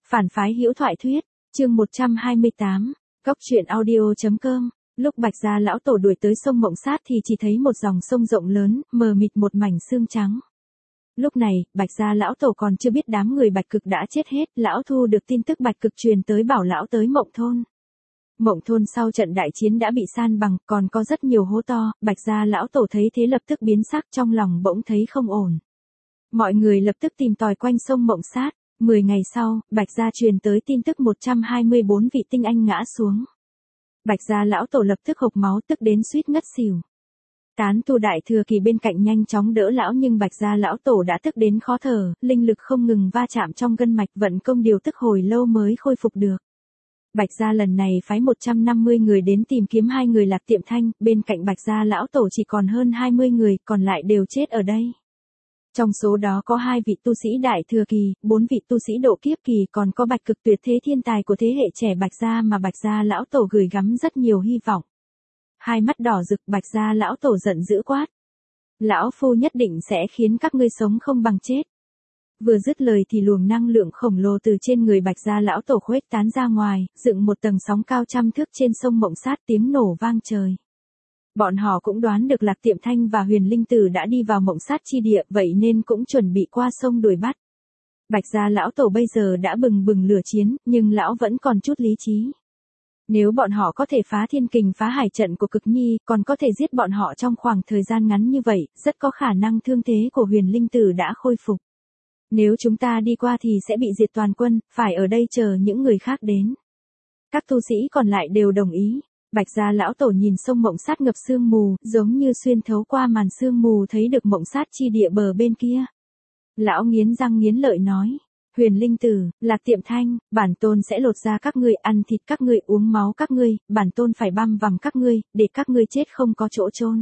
Phản phái hữu thoại thuyết, chương 128, Góc truyện audio.com. Lúc Bạch Gia lão tổ đuổi tới sông Mộng Sát thì chỉ thấy một dòng sông rộng lớn, mờ mịt một mảnh sương trắng. Lúc này, Bạch Gia lão tổ còn chưa biết đám người Bạch Cực đã chết hết, lão thu được tin tức Bạch Cực truyền tới bảo lão tới Mộng Thôn. Mộng Thôn sau trận đại chiến đã bị san bằng, còn có rất nhiều hố to, Bạch Gia lão tổ thấy thế lập tức biến sắc, trong lòng bỗng thấy không ổn. Mọi người lập tức tìm tòi quanh sông Mộng Sát. 10 ngày sau, Bạch Gia truyền tới tin tức 124 vị tinh anh ngã xuống. Bạch Gia lão tổ lập tức hộc máu tức đến suýt ngất xỉu. Tán tu đại thừa kỳ bên cạnh nhanh chóng đỡ lão nhưng Bạch Gia lão tổ đã tức đến khó thở, linh lực không ngừng va chạm trong gân mạch, vận công điều tức hồi lâu mới khôi phục được. Bạch Gia lần này phái 150 người đến tìm kiếm 2 người Lạc Tiệm Thanh, bên cạnh Bạch Gia lão tổ chỉ còn hơn 20 người, còn lại đều chết ở đây. Trong số đó có 2 vị tu sĩ đại thừa kỳ, 4 vị tu sĩ độ kiếp kỳ, còn có Bạch Cực tuyệt thế thiên tài của thế hệ trẻ Bạch Gia mà Bạch Gia lão tổ gửi gắm rất nhiều hy vọng. Hai mắt đỏ rực, Bạch Gia lão tổ giận dữ quát: "Lão phu nhất định sẽ khiến các ngươi sống không bằng chết." Vừa dứt lời thì luồng năng lượng khổng lồ từ trên người Bạch Gia lão tổ khuếch tán ra ngoài, dựng một tầng sóng cao trăm thước trên sông Mộng Sát, tiếng nổ vang trời. Bọn họ cũng đoán được Lạc Tiệm Thanh và Huyền Linh Tử đã đi vào Mộng Sát chi địa, vậy nên cũng chuẩn bị qua sông đuổi bắt. Bạch Gia lão tổ bây giờ đã bừng bừng lửa chiến, nhưng lão vẫn còn chút lý trí. Nếu bọn họ có thể phá thiên kình phá hải trận của Cực Nhi, còn có thể giết bọn họ trong khoảng thời gian ngắn như vậy, rất có khả năng thương thế của Huyền Linh Tử đã khôi phục. Nếu chúng ta đi qua thì sẽ bị diệt toàn quân, phải ở đây chờ những người khác đến. Các tu sĩ còn lại đều đồng ý. Bạch Gia lão tổ nhìn sông Mộng Sát ngập sương mù, giống như xuyên thấu qua màn sương mù thấy được Mộng Sát chi địa bờ bên kia. Lão nghiến răng nghiến lợi nói: "Huyền Linh Tử, Lạc Tiệm Thanh, bản tôn sẽ lột da các ngươi, ăn thịt các ngươi, uống máu các ngươi, bản tôn phải băm vằm các ngươi, để các ngươi chết không có chỗ chôn."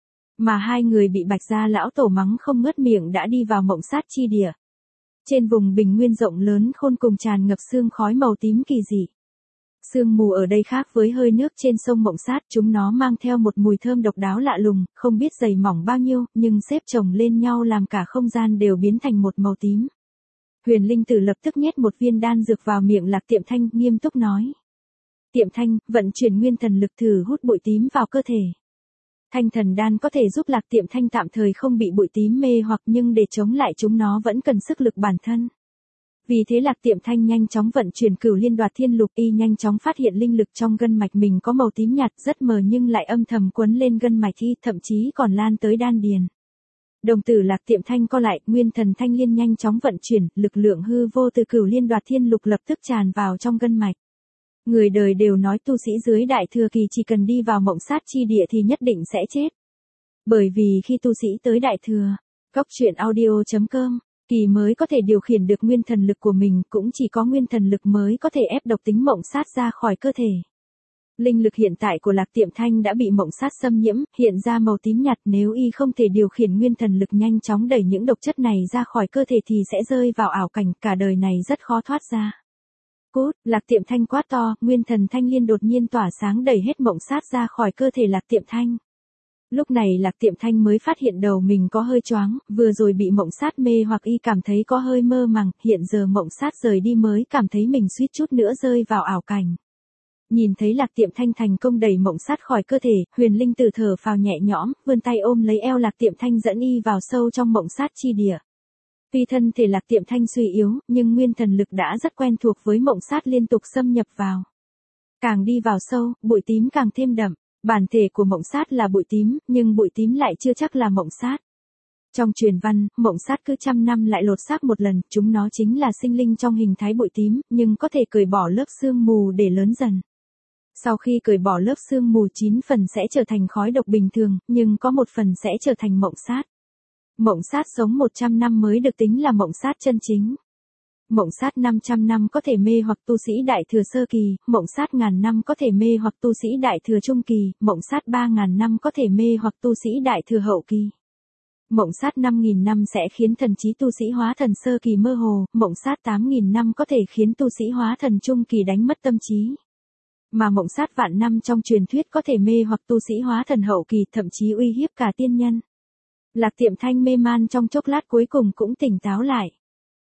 Mà 2 người bị Bạch Gia lão tổ mắng không ngớt miệng đã đi vào Mộng Sát chi địa. Trên vùng bình nguyên rộng lớn khôn cùng tràn ngập sương khói màu tím kỳ dị. Sương mù ở đây khác với hơi nước trên sông Mộng Sát, chúng nó mang theo một mùi thơm độc đáo lạ lùng, không biết dày mỏng bao nhiêu, nhưng xếp chồng lên nhau làm cả không gian đều biến thành một màu tím. Huyền Linh Tử lập tức nhét một viên đan dược vào miệng Lạc Tiệm Thanh, nghiêm túc nói: "Tiệm Thanh, vận chuyển nguyên thần lực thử hút bụi tím vào cơ thể." Thanh thần đan có thể giúp Lạc Tiệm Thanh tạm thời không bị bụi tím mê hoặc, nhưng để chống lại chúng nó vẫn cần sức lực bản thân. Vì thế Lạc Tiệm Thanh nhanh chóng vận chuyển Cửu Liên Đoạt Thiên Lục, y nhanh chóng phát hiện linh lực trong gân mạch mình có màu tím nhạt, rất mờ nhưng lại âm thầm quấn lên gân mạch y, thậm chí còn lan tới đan điền. Đồng tử Lạc Tiệm Thanh co lại, nguyên thần thanh liên nhanh chóng vận chuyển, lực lượng hư vô từ Cửu Liên Đoạt Thiên Lục lập tức tràn vào trong gân mạch. Người đời đều nói tu sĩ dưới đại thừa kỳ chỉ cần đi vào Mộng Sát chi địa thì nhất định sẽ chết. Bởi vì khi tu sĩ tới đại thừa, Góc truyện audio.com, kỳ mới có thể điều khiển được nguyên thần lực của mình, cũng chỉ có nguyên thần lực mới có thể ép độc tính Mộng Sát ra khỏi cơ thể. Linh lực hiện tại của Lạc Tiệm Thanh đã bị Mộng Sát xâm nhiễm, hiện ra màu tím nhạt, nếu y không thể điều khiển nguyên thần lực nhanh chóng đẩy những độc chất này ra khỏi cơ thể thì sẽ rơi vào ảo cảnh, cả đời này rất khó thoát ra. Cút, Lạc Tiệm Thanh quát to, nguyên thần thanh liên đột nhiên tỏa sáng đẩy hết Mộng Sát ra khỏi cơ thể Lạc Tiệm Thanh. Lúc này Lạc Tiệm Thanh mới phát hiện đầu mình có hơi choáng, vừa rồi bị Mộng Sát mê hoặc y cảm thấy có hơi mơ màng, hiện giờ Mộng Sát rời đi mới cảm thấy mình suýt chút nữa rơi vào ảo cảnh. Nhìn thấy Lạc Tiệm Thanh thành công đẩy Mộng Sát khỏi cơ thể, Huyền Linh Tử thở phào nhẹ nhõm, vươn tay ôm lấy eo Lạc Tiệm Thanh dẫn y vào sâu trong Mộng Sát chi địa. Tuy thân thể Lạc Tiệm Thanh suy yếu, nhưng nguyên thần lực đã rất quen thuộc với Mộng Sát liên tục xâm nhập vào. Càng đi vào sâu, bụi tím càng thêm đậm. Bản thể của Mộng Sát là bụi tím, nhưng bụi tím lại chưa chắc là Mộng Sát. Trong truyền văn, Mộng Sát cứ 100 năm lại lột xác một lần, chúng nó chính là sinh linh trong hình thái bụi tím, nhưng có thể cởi bỏ lớp sương mù để lớn dần. Sau khi cởi bỏ lớp sương mù 9 phần sẽ trở thành khói độc bình thường, nhưng có 1 phần sẽ trở thành Mộng Sát. Mộng Sát sống 100 năm mới được tính là Mộng Sát chân chính. Mộng Sát 500 năm có thể mê hoặc tu sĩ đại thừa sơ kỳ, Mộng Sát 1000 năm có thể mê hoặc tu sĩ đại thừa trung kỳ, Mộng Sát 3000 năm có thể mê hoặc tu sĩ đại thừa hậu kỳ. Mộng Sát 5000 năm sẽ khiến thần trí tu sĩ hóa thần sơ kỳ mơ hồ, Mộng Sát 8000 năm có thể khiến tu sĩ hóa thần trung kỳ đánh mất tâm trí. Mà Mộng Sát vạn năm trong truyền thuyết có thể mê hoặc tu sĩ hóa thần hậu kỳ, thậm chí uy hiếp cả tiên nhân. Lạc Tiệm Thanh mê man trong chốc lát cuối cùng cũng tỉnh táo lại.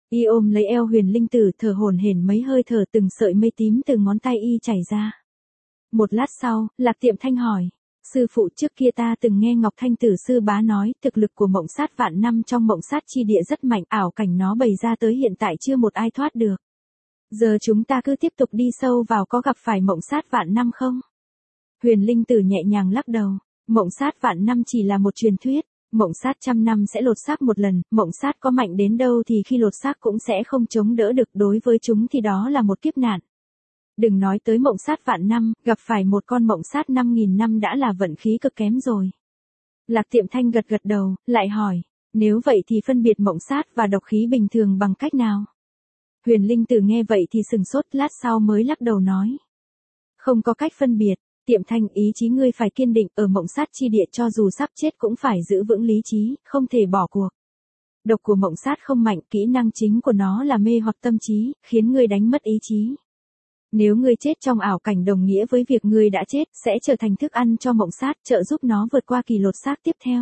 Y ôm lấy eo Huyền Linh Tử thở hổn hển mấy hơi thở, từng sợi mây tím từ ngón tay y chảy ra. Một lát sau, Lạc Tiệm Thanh hỏi. Sư phụ, trước kia ta từng nghe Ngọc Thanh Tử sư bá nói, thực lực của mộng sát vạn năm trong mộng sát chi địa rất mạnh, ảo cảnh nó bày ra tới hiện tại chưa một ai thoát được. Giờ chúng ta cứ tiếp tục đi sâu vào, có gặp phải mộng sát vạn năm không? Huyền Linh Tử nhẹ nhàng lắc đầu. Mộng sát vạn năm chỉ là một truyền thuyết. Mộng sát trăm năm sẽ lột xác một lần, mộng sát có mạnh đến đâu thì khi lột xác cũng sẽ không chống đỡ được, đối với chúng thì đó là một kiếp nạn. Đừng nói tới mộng sát vạn năm, gặp phải một con mộng sát 5.000 năm đã là vận khí cực kém rồi. Lạc Tiệm Thanh gật gật đầu, lại hỏi, nếu vậy thì phân biệt mộng sát và độc khí bình thường bằng cách nào? Huyền Linh Tử nghe vậy thì sừng sốt, lát sau mới lắc đầu nói. Không có cách phân biệt. Tiệm Thanh, ý chí ngươi phải kiên định, ở mộng sát chi địa cho dù sắp chết cũng phải giữ vững lý trí, không thể bỏ cuộc. Độc của mộng sát không mạnh, kỹ năng chính của nó là mê hoặc tâm trí, khiến ngươi đánh mất ý chí. Nếu ngươi chết trong ảo cảnh đồng nghĩa với việc ngươi đã chết, sẽ trở thành thức ăn cho mộng sát, trợ giúp nó vượt qua kỳ lột xác tiếp theo.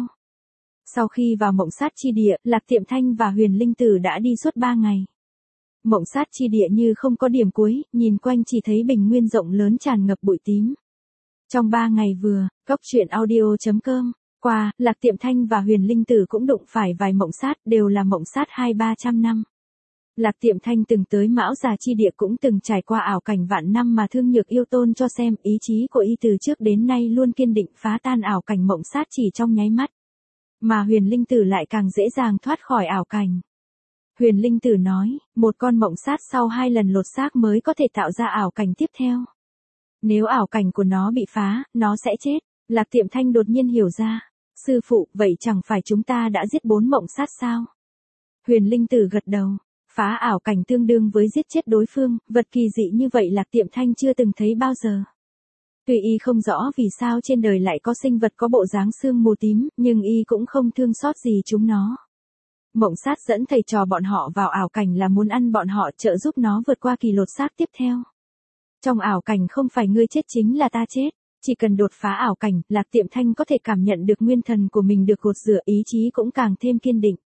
Sau khi vào mộng sát chi địa, Lạc Tiệm Thanh và Huyền Linh Tử đã đi suốt 3 ngày. Mộng sát chi địa như không có điểm cuối, nhìn quanh chỉ thấy bình nguyên rộng lớn tràn ngập bụi tím. Trong 3 ngày vừa, goctruyện.audio.com qua, Lạc Tiệm Thanh và Huyền Linh Tử cũng đụng phải vài mộng sát, đều là mộng sát 200-300 năm. Lạc Tiệm Thanh từng tới Mão Già chi địa, cũng từng trải qua ảo cảnh vạn năm mà Thương Nhược Yêu Tôn cho xem, ý chí của y từ trước đến nay luôn kiên định, phá tan ảo cảnh mộng sát chỉ trong nháy mắt. Mà Huyền Linh Tử lại càng dễ dàng thoát khỏi ảo cảnh. Huyền Linh Tử nói, một con mộng sát sau 2 lần lột xác mới có thể tạo ra ảo cảnh tiếp theo. Nếu ảo cảnh của nó bị phá, nó sẽ chết. Lạc Tiệm Thanh đột nhiên hiểu ra. Sư phụ, vậy chẳng phải chúng ta đã giết 4 mộng sát sao? Huyền Linh Tử gật đầu. Phá ảo cảnh tương đương với giết chết đối phương, vật kỳ dị như vậy Lạc Tiệm Thanh chưa từng thấy bao giờ. Tuy y không rõ vì sao trên đời lại có sinh vật có bộ dáng xương mù tím, nhưng y cũng không thương xót gì chúng nó. Mộng sát dẫn thầy trò bọn họ vào ảo cảnh là muốn ăn bọn họ, trợ giúp nó vượt qua kỳ lột xác tiếp theo. Trong ảo cảnh không phải ngươi chết chính là ta chết, chỉ cần đột phá ảo cảnh, Lạc Tiệm Thanh có thể cảm nhận được nguyên thần của mình được gột rửa, ý chí cũng càng thêm kiên định.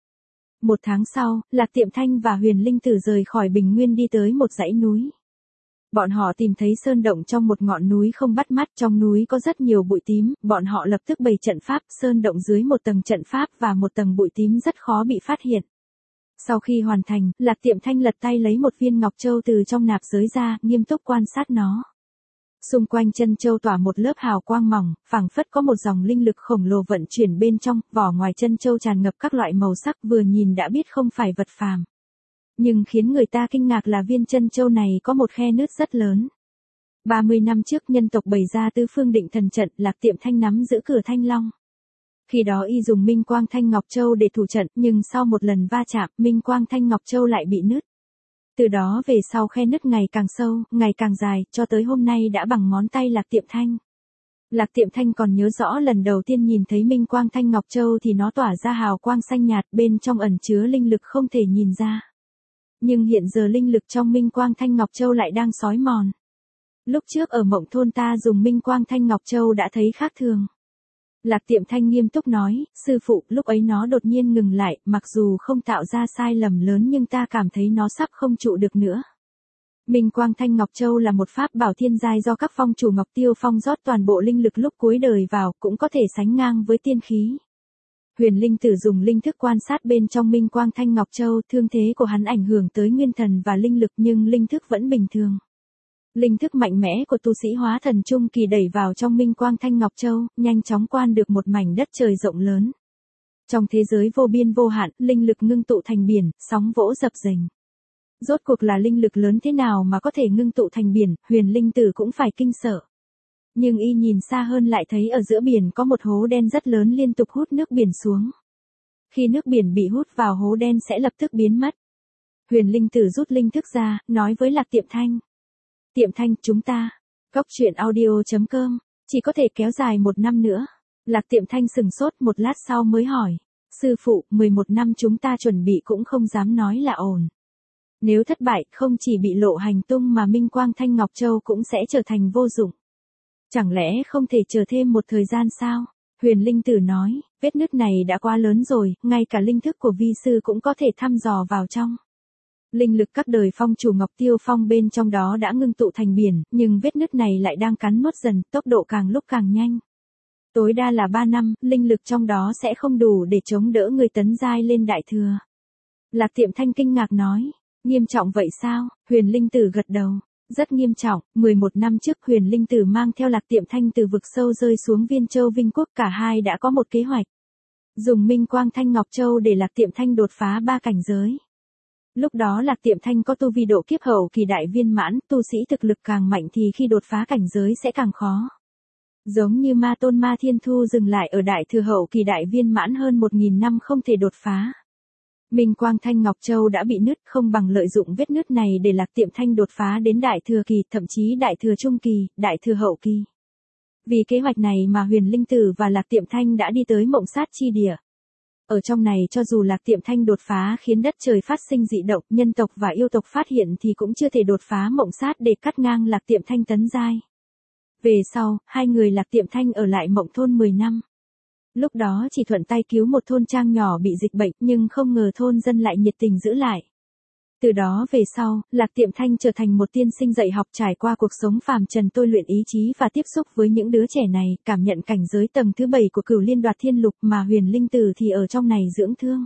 1 tháng sau, Lạc Tiệm Thanh và Huyền Linh Tử rời khỏi bình nguyên đi tới một dãy núi. Bọn họ tìm thấy sơn động trong một ngọn núi không bắt mắt, trong núi có rất nhiều bụi tím, bọn họ lập tức bày trận pháp, sơn động dưới một tầng trận pháp và một tầng bụi tím rất khó bị phát hiện. Sau khi hoàn thành, Lạc Tiệm Thanh lật tay lấy một viên ngọc châu từ trong nạp giới ra, nghiêm túc quan sát nó. Xung quanh chân châu tỏa một lớp hào quang mỏng, phảng phất có một dòng linh lực khổng lồ vận chuyển bên trong, vỏ ngoài chân châu tràn ngập các loại màu sắc, vừa nhìn đã biết không phải vật phàm. Nhưng khiến người ta kinh ngạc là viên chân châu này có một khe nứt rất lớn. 30 năm trước nhân tộc bày ra tứ phương định thần trận, Lạc Tiệm Thanh nắm giữ cửa Thanh Long. Khi đó y dùng Minh Quang Thanh Ngọc Châu để thủ trận, nhưng sau một lần va chạm, Minh Quang Thanh Ngọc Châu lại bị nứt. Từ đó về sau khe nứt ngày càng sâu, ngày càng dài, cho tới hôm nay đã bằng ngón tay Lạc Tiệm Thanh. Lạc Tiệm Thanh còn nhớ rõ lần đầu tiên nhìn thấy Minh Quang Thanh Ngọc Châu thì nó tỏa ra hào quang xanh nhạt, bên trong ẩn chứa linh lực không thể nhìn ra. Nhưng hiện giờ linh lực trong Minh Quang Thanh Ngọc Châu lại đang xói mòn. Lúc trước ở Mộng Thôn ta dùng Minh Quang Thanh Ngọc Châu đã thấy khác thường. Lạc Tiệm Thanh nghiêm túc nói, sư phụ, lúc ấy nó đột nhiên ngừng lại, mặc dù không tạo ra sai lầm lớn nhưng ta cảm thấy nó sắp không trụ được nữa. Minh Quang Thanh Ngọc Châu là một pháp bảo thiên giai do các phong chủ Ngọc Tiêu Phong rót toàn bộ linh lực lúc cuối đời vào, cũng có thể sánh ngang với tiên khí. Huyền Linh Tử dùng linh thức quan sát bên trong Minh Quang Thanh Ngọc Châu, thương thế của hắn ảnh hưởng tới nguyên thần và linh lực nhưng linh thức vẫn bình thường. Linh thức mạnh mẽ của tu sĩ hóa thần trung kỳ đẩy vào trong Minh Quang Thanh Ngọc Châu, nhanh chóng quan được một mảnh đất trời rộng lớn. Trong thế giới vô biên vô hạn, linh lực ngưng tụ thành biển, sóng vỗ dập dềnh. Rốt cuộc là linh lực lớn thế nào mà có thể ngưng tụ thành biển, Huyền Linh Tử cũng phải kinh sợ. Nhưng y nhìn xa hơn lại thấy ở giữa biển có một hố đen rất lớn liên tục hút nước biển xuống. Khi nước biển bị hút vào hố đen sẽ lập tức biến mất. Huyền Linh Tử rút linh thức ra, nói với Lạc Tiệm Thanh. Tiệm Thanh, chúng ta, goctruyện.audio.com, chỉ có thể kéo dài 1 năm nữa. Lạc Tiệm Thanh sừng sốt một lát sau mới hỏi. Sư phụ, 11 năm chúng ta chuẩn bị cũng không dám nói là ổn. Nếu thất bại, không chỉ bị lộ hành tung mà Minh Quang Thanh Ngọc Châu cũng sẽ trở thành vô dụng. Chẳng lẽ không thể chờ thêm một thời gian sao? Huyền Linh Tử nói, vết nứt này đã quá lớn rồi, ngay cả linh thức của vi sư cũng có thể thăm dò vào trong. Linh lực các đời phong chủ Ngọc Tiêu Phong bên trong đó đã ngưng tụ thành biển, nhưng vết nứt này lại đang cắn nuốt dần, tốc độ càng lúc càng nhanh. Tối đa là 3 năm, linh lực trong đó sẽ không đủ để chống đỡ người tấn giai lên đại thừa. Lạc Tiệm Thanh kinh ngạc nói, nghiêm trọng vậy sao? Huyền Linh Tử gật đầu, rất nghiêm trọng. 11 năm trước Huyền Linh Tử mang theo Lạc Tiệm Thanh từ vực sâu rơi xuống Viên Châu Vinh Quốc, cả hai đã có một kế hoạch. Dùng Minh Quang Thanh Ngọc Châu để Lạc Tiệm Thanh đột phá 3 cảnh giới. Lúc đó Lạc Tiệm Thanh có tu vi độ kiếp hậu kỳ đại viên mãn, tu sĩ thực lực càng mạnh thì khi đột phá cảnh giới sẽ càng khó. Giống như Ma Tôn Ma Thiên Thu dừng lại ở đại thừa hậu kỳ đại viên mãn hơn 1000 năm không thể đột phá. Minh Quang Thanh Ngọc Châu đã bị nứt, không bằng lợi dụng vết nứt này để Lạc Tiệm Thanh đột phá đến đại thừa kỳ, thậm chí đại thừa trung kỳ, đại thừa hậu kỳ. Vì kế hoạch này mà Huyền Linh Tử và Lạc Tiệm Thanh đã đi tới Mộng Sát chi địa. Ở trong này cho dù Lạc Tiệm Thanh đột phá khiến đất trời phát sinh dị động, nhân tộc và yêu tộc phát hiện thì cũng chưa thể đột phá Mộng Sát để cắt ngang Lạc Tiệm Thanh tấn giai. Về sau, hai người Lạc Tiệm Thanh ở lại Mộng Thôn 10 năm. Lúc đó chỉ thuận tay cứu một thôn trang nhỏ bị dịch bệnh, nhưng không ngờ thôn dân lại nhiệt tình giữ lại. Từ đó về sau, Lạc Tiệm Thanh trở thành một tiên sinh dạy học, trải qua cuộc sống phàm trần tôi luyện ý chí và tiếp xúc với những đứa trẻ này, cảm nhận cảnh giới tầng thứ 7 của Cửu Liên Đoạt Thiên Lục, mà Huyền Linh Tử thì ở trong này dưỡng thương.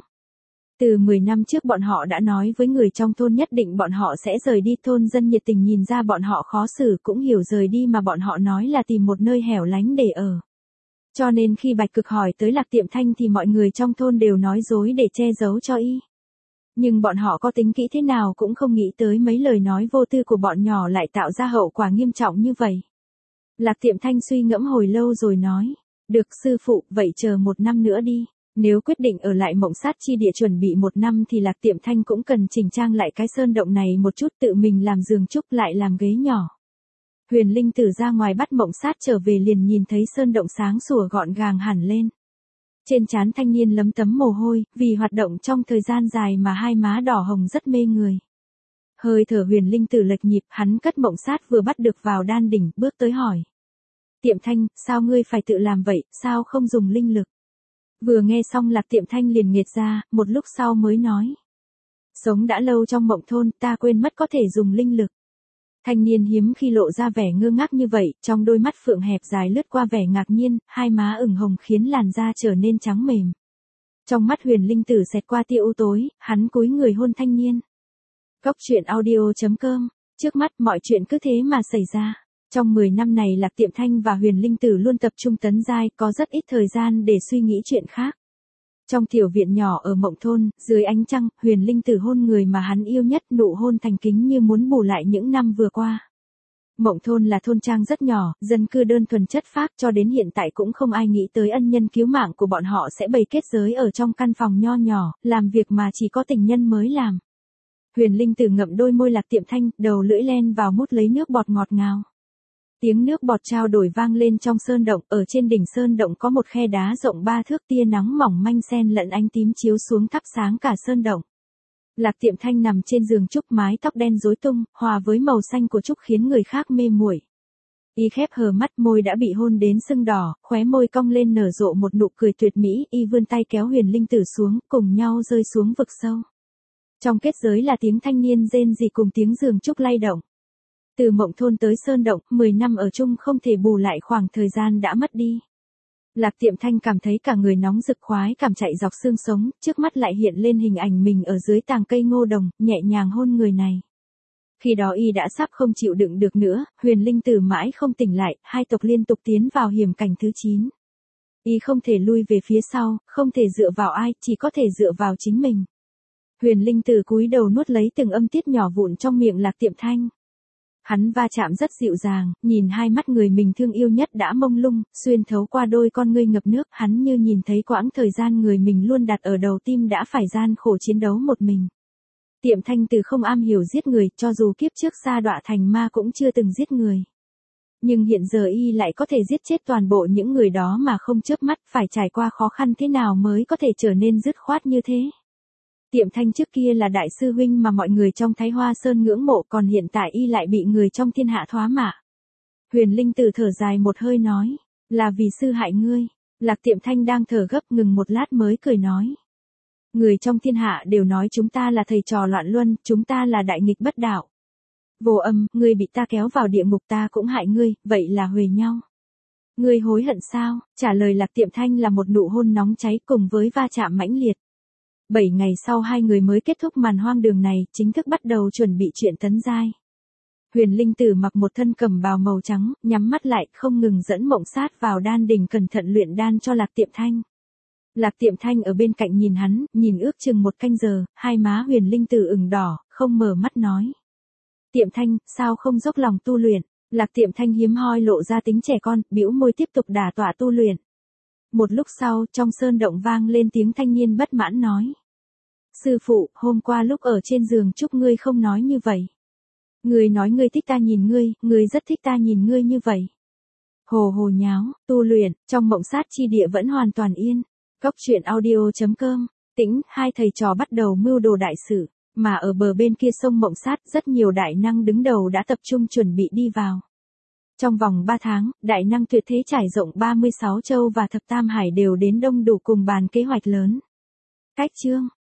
Từ 10 năm trước bọn họ đã nói với người trong thôn nhất định bọn họ sẽ rời đi, thôn dân nhiệt tình nhìn ra bọn họ khó xử cũng hiểu rời đi mà bọn họ nói là tìm một nơi hẻo lánh để ở. Cho nên khi Bạch Cực hỏi tới Lạc Tiệm Thanh thì mọi người trong thôn đều nói dối để che giấu cho y. Nhưng bọn họ có tính kỹ thế nào cũng không nghĩ tới mấy lời nói vô tư của bọn nhỏ lại tạo ra hậu quả nghiêm trọng như vậy. Lạc Tiệm Thanh suy ngẫm hồi lâu rồi nói, được sư phụ, vậy chờ 1 năm nữa đi. Nếu quyết định ở lại Mộng Sát chi địa chuẩn bị 1 năm thì Lạc Tiệm Thanh cũng cần chỉnh trang lại cái sơn động này một chút, tự mình làm giường trúc lại làm ghế nhỏ. Huyền Linh Tử ra ngoài bắt Mộng Sát trở về liền nhìn thấy sơn động sáng sủa gọn gàng hẳn lên. Trên trán thanh niên lấm tấm mồ hôi, vì hoạt động trong thời gian dài mà hai má đỏ hồng rất mê người. Hơi thở Huyền Linh Tử lệch nhịp, hắn cất Mộng Sát vừa bắt được vào đan đỉnh, bước tới hỏi. Tiệm Thanh, sao ngươi phải tự làm vậy, sao không dùng linh lực? Vừa nghe xong Lạc Tiệm Thanh liền nghệt ra, một lúc sau mới nói. Sống đã lâu trong Mộng Thôn, ta quên mất có thể dùng linh lực. Thanh niên hiếm khi lộ ra vẻ ngơ ngác như vậy, trong đôi mắt phượng hẹp dài lướt qua vẻ ngạc nhiên, hai má ửng hồng khiến làn da trở nên trắng mềm. Trong mắt Huyền Linh Tử xẹt qua tia u tối, hắn cúi người hôn thanh niên. Cốc truyện audio.com, trước mắt mọi chuyện cứ thế mà xảy ra. Trong 10 năm này Lạc Tiệm Thanh và Huyền Linh Tử luôn tập trung tấn giai, có rất ít thời gian để suy nghĩ chuyện khác. Trong tiểu viện nhỏ ở Mộng Thôn, dưới ánh trăng, Huyền Linh Tử hôn người mà hắn yêu nhất, nụ hôn thành kính như muốn bù lại những năm vừa qua. Mộng Thôn là thôn trang rất nhỏ, dân cư đơn thuần chất phác, cho đến hiện tại cũng không ai nghĩ tới ân nhân cứu mạng của bọn họ sẽ bày kết giới ở trong căn phòng nho nhỏ, làm việc mà chỉ có tình nhân mới làm. Huyền Linh Tử ngậm đôi môi Lạc Tiệm Thanh, đầu lưỡi len vào mút lấy nước bọt ngọt ngào. Tiếng nước bọt trao đổi vang lên trong sơn động, ở trên đỉnh sơn động có một khe đá rộng 3 thước, tia nắng mỏng manh xen lẫn ánh tím chiếu xuống thắp sáng cả sơn động. Lạc Tiệm Thanh nằm trên giường trúc, mái tóc đen rối tung, hòa với màu xanh của trúc khiến người khác mê muội. Y khép hờ mắt, môi đã bị hôn đến sưng đỏ, khóe môi cong lên nở rộ một nụ cười tuyệt mỹ, y vươn tay kéo Huyền Linh Tử xuống, cùng nhau rơi xuống vực sâu. Trong kết giới là tiếng thanh niên rên rỉ cùng tiếng giường trúc lay động. Từ Mộng Thôn tới sơn động, 10 năm ở chung không thể bù lại khoảng thời gian đã mất đi. Lạc Tiệm Thanh cảm thấy cả người nóng rực, khoái cảm chạy dọc xương sống, trước mắt lại hiện lên hình ảnh mình ở dưới tàng cây ngô đồng, nhẹ nhàng hôn người này. Khi đó y đã sắp không chịu đựng được nữa, Huyền Linh Tử mãi không tỉnh lại, hai tộc liên tục tiến vào hiểm cảnh thứ 9. Y không thể lui về phía sau, không thể dựa vào ai, chỉ có thể dựa vào chính mình. Huyền Linh Tử cúi đầu nuốt lấy từng âm tiết nhỏ vụn trong miệng Lạc Tiệm Thanh. Hắn va chạm rất dịu dàng, nhìn hai mắt người mình thương yêu nhất đã mông lung, xuyên thấu qua đôi con ngươi ngập nước, hắn như nhìn thấy quãng thời gian người mình luôn đặt ở đầu tim đã phải gian khổ chiến đấu một mình. Tiệm Thanh từ không am hiểu giết người, cho dù kiếp trước sa đọa thành ma cũng chưa từng giết người. Nhưng hiện giờ y lại có thể giết chết toàn bộ những người đó mà không chớp mắt, phải trải qua khó khăn thế nào mới có thể trở nên dứt khoát như thế. Tiệm Thanh trước kia là đại sư huynh mà mọi người trong Thái Hoa Sơn ngưỡng mộ, còn hiện tại y lại bị người trong thiên hạ thoá mạ. Huyền Linh Tử thở dài một hơi nói, là vì sư hại ngươi. Lạc Tiệm Thanh đang thở gấp, ngừng một lát mới cười nói. Người trong thiên hạ đều nói chúng ta là thầy trò loạn luân, chúng ta là đại nghịch bất đạo. Vô Âm, ngươi bị ta kéo vào địa ngục ta cũng hại ngươi, vậy là huề nhau. Ngươi hối hận sao? Trả lời Lạc Tiệm Thanh là một nụ hôn nóng cháy cùng với va chạm mãnh liệt. 7 ngày sau hai người mới kết thúc màn hoang đường này, chính thức bắt đầu chuẩn bị chuyện tấn giai. Huyền Linh Tử mặc một thân cẩm bào màu trắng, nhắm mắt lại, không ngừng dẫn Mộng Sát vào đan đỉnh cẩn thận luyện đan cho Lạc Tiệm Thanh. Lạc Tiệm Thanh ở bên cạnh nhìn hắn, nhìn ước chừng 1 canh giờ, hai má Huyền Linh Tử ửng đỏ, không mở mắt nói. Tiệm Thanh, sao không dốc lòng tu luyện? Lạc Tiệm Thanh hiếm hoi lộ ra tính trẻ con, bĩu môi tiếp tục đả tọa tu luyện. Một lúc sau, trong sơn động vang lên tiếng thanh niên bất mãn nói. Sư phụ, hôm qua lúc ở trên giường chúc ngươi không nói như vậy. Ngươi nói ngươi thích ta nhìn ngươi rất thích ta nhìn ngươi như vậy. Hồ hồ nháo, tu luyện, trong Mộng Sát chi địa vẫn hoàn toàn yên. Góc truyện audio.com, Tĩnh, hai thầy trò bắt đầu mưu đồ đại sự, mà ở bờ bên kia sông Mộng Sát rất nhiều đại năng đứng đầu đã tập trung chuẩn bị đi vào. Trong vòng 3 tháng, đại năng tuyệt thế trải rộng 36 châu và thập tam hải đều đến đông đủ cùng bàn kế hoạch lớn. Cách chương